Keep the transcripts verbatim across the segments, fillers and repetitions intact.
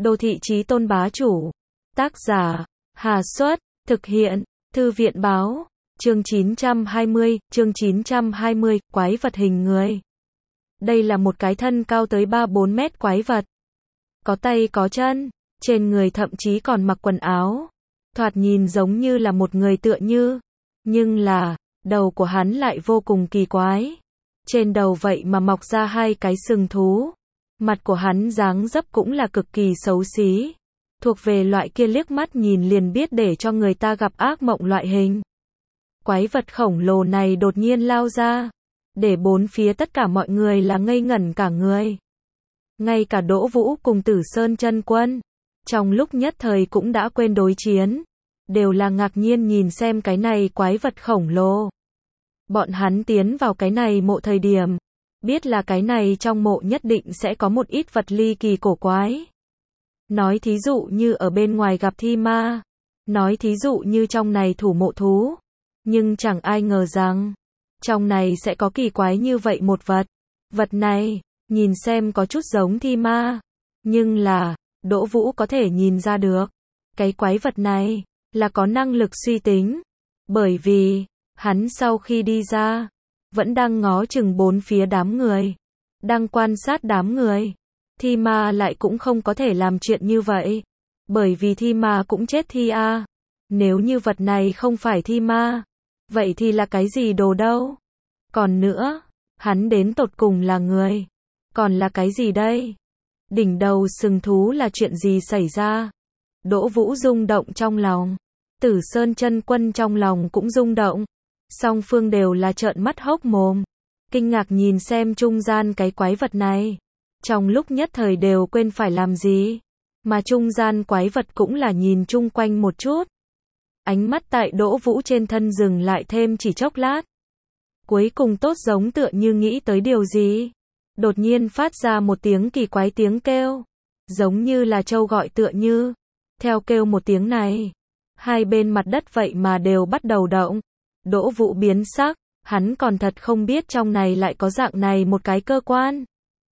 Đô thị chí tôn bá chủ. Tác giả, Hà Xuất, thực hiện, Thư viện báo, chương chín trăm hai mươi, chương chín trăm hai mươi, quái vật hình người. Đây là một cái thân cao tới ba bốn mét quái vật. Có tay có chân, trên người thậm chí còn mặc quần áo. Thoạt nhìn giống như là một người tựa như. Nhưng là, đầu của hắn lại vô cùng kỳ quái. Trên đầu vậy mà mọc ra hai cái sừng thú. Mặt của hắn dáng dấp cũng là cực kỳ xấu xí. Thuộc về loại kia liếc mắt nhìn liền biết để cho người ta gặp ác mộng loại hình. Quái vật khổng lồ này đột nhiên lao ra. Để bốn phía tất cả mọi người là ngây ngẩn cả người. Ngay cả Đỗ Vũ cùng Tử Sơn Chân Quân. Trong lúc nhất thời cũng đã quên đối chiến. Đều là ngạc nhiên nhìn xem cái này quái vật khổng lồ. Bọn hắn tiến vào cái này mộ thời điểm. Biết là cái này trong mộ nhất định sẽ có một ít vật ly kỳ cổ quái. Nói thí dụ như ở bên ngoài gặp thi ma. Nói thí dụ như trong này thủ mộ thú. Nhưng chẳng ai ngờ rằng, trong này sẽ có kỳ quái như vậy một vật. Vật này, nhìn xem có chút giống thi ma. Nhưng là, Đỗ Vũ có thể nhìn ra được. Cái quái vật này, là có năng lực suy tính. Bởi vì, hắn sau khi đi ra, vẫn đang ngó chừng bốn phía đám người. Đang quan sát đám người. Thi ma lại cũng không có thể làm chuyện như vậy. Bởi vì thi ma cũng chết thi a. Nếu như vật này không phải thi ma, vậy thì là cái gì đồ đâu? Còn nữa, hắn đến tột cùng là người. Còn là cái gì đây? Đỉnh đầu sừng thú là chuyện gì xảy ra? Đỗ Vũ rung động trong lòng. Tử Sơn Chân Quân trong lòng cũng rung động. Song phương đều là trợn mắt hốc mồm. Kinh ngạc nhìn xem trung gian cái quái vật này. Trong lúc nhất thời đều quên phải làm gì. Mà trung gian quái vật cũng là nhìn chung quanh một chút. Ánh mắt tại Đỗ Vũ trên thân dừng lại thêm chỉ chốc lát. Cuối cùng tốt giống tựa như nghĩ tới điều gì. Đột nhiên phát ra một tiếng kỳ quái tiếng kêu. Giống như là trâu gọi tựa như. Theo kêu một tiếng này, hai bên mặt đất vậy mà đều bắt đầu động. Đỗ Vũ biến sắc, hắn còn thật không biết trong này lại có dạng này một cái cơ quan.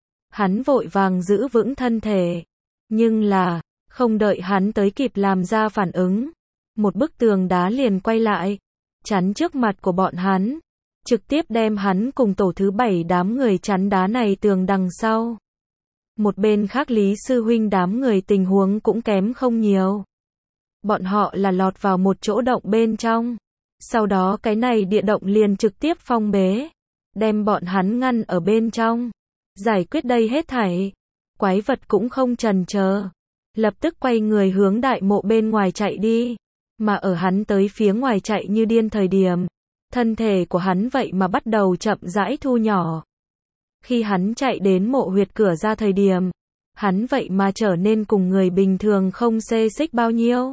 Hắn vội vàng giữ vững thân thể. Nhưng là, không đợi hắn tới kịp làm ra phản ứng. Một bức tường đá liền quay lại, chắn trước mặt của bọn hắn. Trực tiếp đem hắn cùng tổ thứ bảy đám người chắn đá này tường đằng sau. Một bên khác Lý Sư Huynh đám người tình huống cũng kém không nhiều. Bọn họ là lọt vào một chỗ động bên trong. Sau đó cái này địa động liền trực tiếp phong bế. Đem bọn hắn ngăn ở bên trong. Giải quyết đây hết thảy. Quái vật cũng không chần chờ. Lập tức quay người hướng đại mộ bên ngoài chạy đi. Mà ở hắn tới phía ngoài chạy như điên thời điểm. Thân thể của hắn vậy mà bắt đầu chậm rãi thu nhỏ. Khi hắn chạy đến mộ huyệt cửa ra thời điểm. Hắn vậy mà trở nên cùng người bình thường không xê xích bao nhiêu.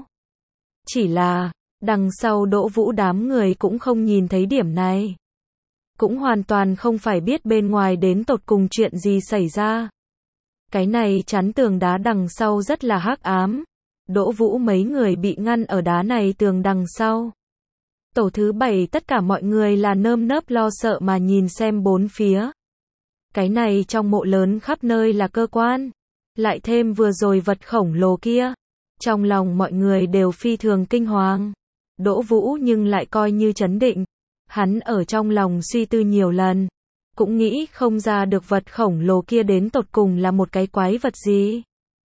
Chỉ là, đằng sau Đỗ Vũ đám người cũng không nhìn thấy điểm này. Cũng hoàn toàn không phải biết bên ngoài đến tột cùng chuyện gì xảy ra. Cái này chắn tường đá đằng sau rất là hắc ám. Đỗ Vũ mấy người bị ngăn ở đá này tường đằng sau. Tổ thứ bảy tất cả mọi người là nơm nớp lo sợ mà nhìn xem bốn phía. Cái này trong mộ lớn khắp nơi là cơ quan. Lại thêm vừa rồi vật khổng lồ kia. Trong lòng mọi người đều phi thường kinh hoàng. Đỗ Vũ nhưng lại coi như trấn định. Hắn ở trong lòng suy tư nhiều lần. Cũng nghĩ không ra được vật khổng lồ kia đến tột cùng là một cái quái vật gì.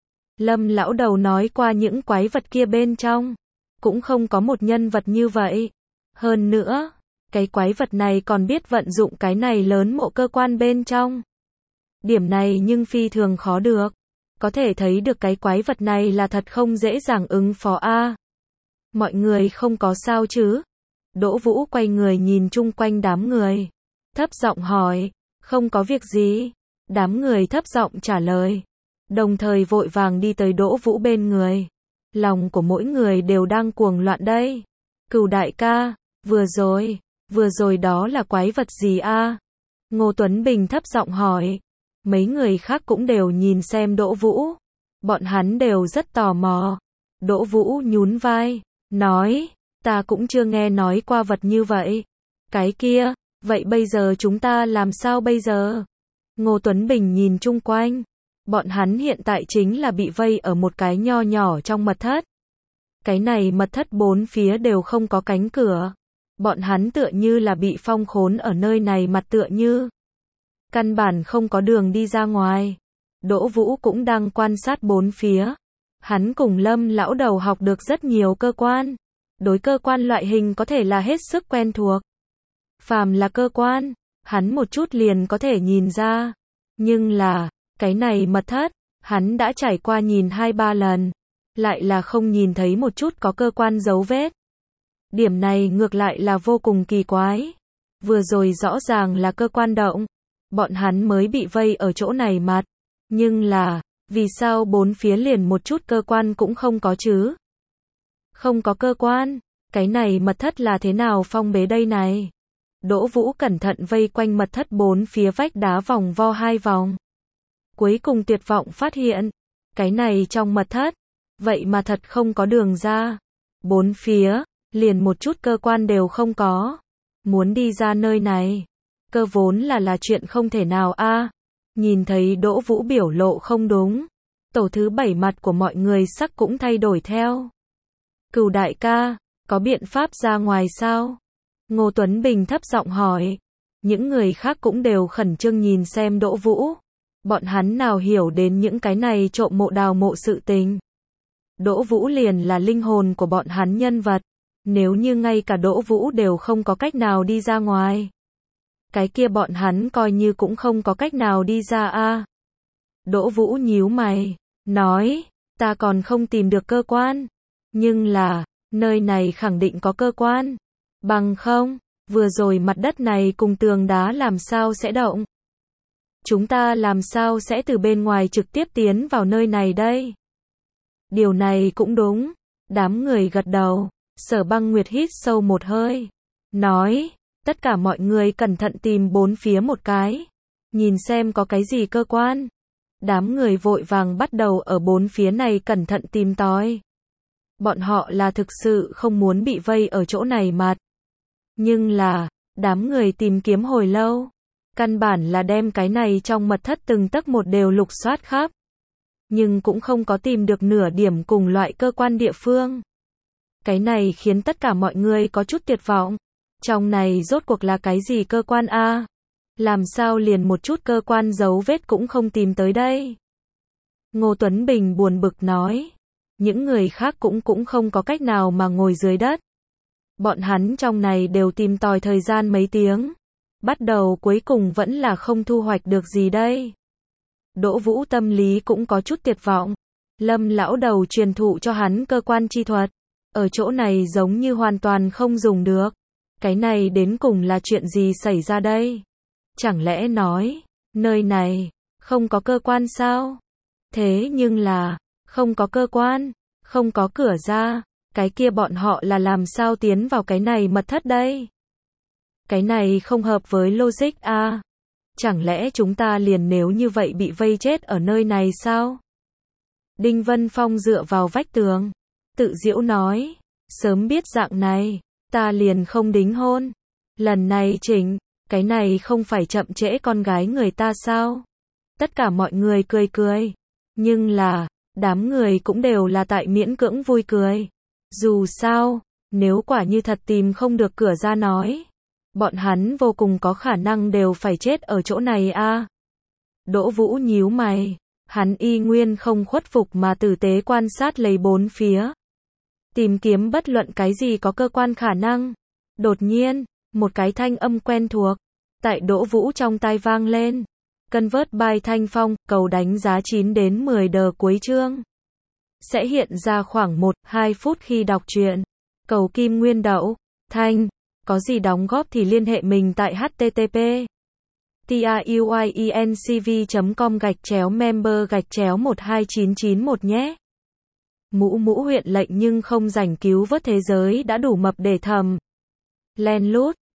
Lâm lão đầu nói qua những quái vật kia bên trong. Cũng không có một nhân vật như vậy. Hơn nữa, cái quái vật này còn biết vận dụng cái này lớn mộ cơ quan bên trong. Điểm này nhưng phi thường khó được. Có thể thấy được cái quái vật này là thật không dễ dàng ứng phó a. Mọi người không có sao chứ? Đỗ Vũ quay người nhìn chung quanh đám người. Thấp giọng hỏi, không có việc gì. Đám người thấp giọng trả lời. Đồng thời vội vàng đi tới Đỗ Vũ bên người. Lòng của mỗi người đều đang cuồng loạn đây. Cửu đại ca, vừa rồi, vừa rồi đó là quái vật gì a? Ngô Tuấn Bình thấp giọng hỏi. Mấy người khác cũng đều nhìn xem Đỗ Vũ. Bọn hắn đều rất tò mò. Đỗ Vũ nhún vai, nói, ta cũng chưa nghe nói qua vật như vậy. Cái kia, vậy bây giờ chúng ta làm sao bây giờ? Ngô Tuấn Bình nhìn chung quanh. Bọn hắn hiện tại chính là bị vây ở một cái nho nhỏ trong mật thất. Cái này mật thất bốn phía đều không có cánh cửa. Bọn hắn tựa như là bị phong khốn ở nơi này mặt tựa như. Căn bản không có đường đi ra ngoài. Đỗ Vũ cũng đang quan sát bốn phía. Hắn cùng Lâm lão đầu học được rất nhiều cơ quan. Đối cơ quan loại hình có thể là hết sức quen thuộc. Phàm là cơ quan, hắn một chút liền có thể nhìn ra. Nhưng là, cái này mật thất, hắn đã trải qua nhìn hai ba lần. Lại là không nhìn thấy một chút có cơ quan dấu vết. Điểm này ngược lại là vô cùng kỳ quái. Vừa rồi rõ ràng là cơ quan động. Bọn hắn mới bị vây ở chỗ này mặt. Nhưng là, vì sao bốn phía liền một chút cơ quan cũng không có chứ? Không có cơ quan, cái này mật thất là thế nào phong bế đây này? Đỗ Vũ cẩn thận vây quanh mật thất bốn phía vách đá vòng vo hai vòng. Cuối cùng tuyệt vọng phát hiện, cái này trong mật thất, vậy mà thật không có đường ra. Bốn phía, liền một chút cơ quan đều không có. Muốn đi ra nơi này, cơ vốn là là chuyện không thể nào a. À. Nhìn thấy Đỗ Vũ biểu lộ không đúng, tổ thứ bảy mặt của mọi người sắc cũng thay đổi theo. Cửu đại ca, có biện pháp ra ngoài sao? Ngô Tuấn Bình thấp giọng hỏi. Những người khác cũng đều khẩn trương nhìn xem Đỗ Vũ. Bọn hắn nào hiểu đến những cái này trộm mộ đào mộ sự tình. Đỗ Vũ liền là linh hồn của bọn hắn nhân vật. Nếu như ngay cả Đỗ Vũ đều không có cách nào đi ra ngoài, cái kia bọn hắn coi như cũng không có cách nào đi ra a. À. Đỗ Vũ nhíu mày, nói, ta còn không tìm được cơ quan. Nhưng là, nơi này khẳng định có cơ quan. Bằng không, vừa rồi mặt đất này cùng tường đá làm sao sẽ động? Chúng ta làm sao sẽ từ bên ngoài trực tiếp tiến vào nơi này đây? Điều này cũng đúng. Đám người gật đầu. Sở Băng Nguyệt hít sâu một hơi. Nói, tất cả mọi người cẩn thận tìm bốn phía một cái. Nhìn xem có cái gì cơ quan. Đám người vội vàng bắt đầu ở bốn phía này cẩn thận tìm tòi. Bọn họ là thực sự không muốn bị vây ở chỗ này mặt. Nhưng là, đám người tìm kiếm hồi lâu. Căn bản là đem cái này trong mật thất từng tấc một đều lục soát khắp. Nhưng cũng không có tìm được nửa điểm cùng loại cơ quan địa phương. Cái này khiến tất cả mọi người có chút tuyệt vọng. Trong này rốt cuộc là cái gì cơ quan a? À? Làm sao liền một chút cơ quan dấu vết cũng không tìm tới đây? Ngô Tuấn Bình buồn bực nói. Những người khác cũng cũng không có cách nào mà ngồi dưới đất. Bọn hắn trong này đều tìm tòi thời gian mấy tiếng. Bắt đầu cuối cùng vẫn là không thu hoạch được gì đây. Đỗ Vũ tâm lý cũng có chút tuyệt vọng. Lâm lão đầu truyền thụ cho hắn cơ quan chi thuật. Ở chỗ này giống như hoàn toàn không dùng được. Cái này đến cùng là chuyện gì xảy ra đây? Chẳng lẽ nói, nơi này, không có cơ quan sao? Thế nhưng là, không có cơ quan, không có cửa ra, cái kia bọn họ là làm sao tiến vào cái này mật thất đây? Cái này không hợp với logic a. À? Chẳng lẽ chúng ta liền nếu như vậy bị vây chết ở nơi này sao? Đinh Vân Phong dựa vào vách tường, tự giễu nói, sớm biết dạng này, ta liền không đính hôn. Lần này chỉnh, cái này không phải chậm trễ con gái người ta sao? Tất cả mọi người cười cười. Nhưng là, đám người cũng đều là tại miễn cưỡng vui cười. Dù sao, nếu quả như thật tìm không được cửa ra nói, bọn hắn vô cùng có khả năng đều phải chết ở chỗ này a. À. Đỗ Vũ nhíu mày, hắn y nguyên không khuất phục mà tử tế quan sát lấy bốn phía. Tìm kiếm bất luận cái gì có cơ quan khả năng. Đột nhiên, một cái thanh âm quen thuộc, tại Đỗ Vũ trong tai vang lên. Convert by Thanh Phong, cầu đánh giá chín đến mười đờ cuối chương. Sẽ hiện ra khoảng một đến hai phút khi đọc truyện. Cầu Kim Nguyên Đậu, Thanh, có gì đóng góp thì liên hệ mình tại http truyencv chấm com gạch chéo member gạch chéo một hai chín chín một nhé. Mũ mũ huyện lệnh nhưng không rảnh cứu vớt thế giới đã đủ mập để thầm. Len lút,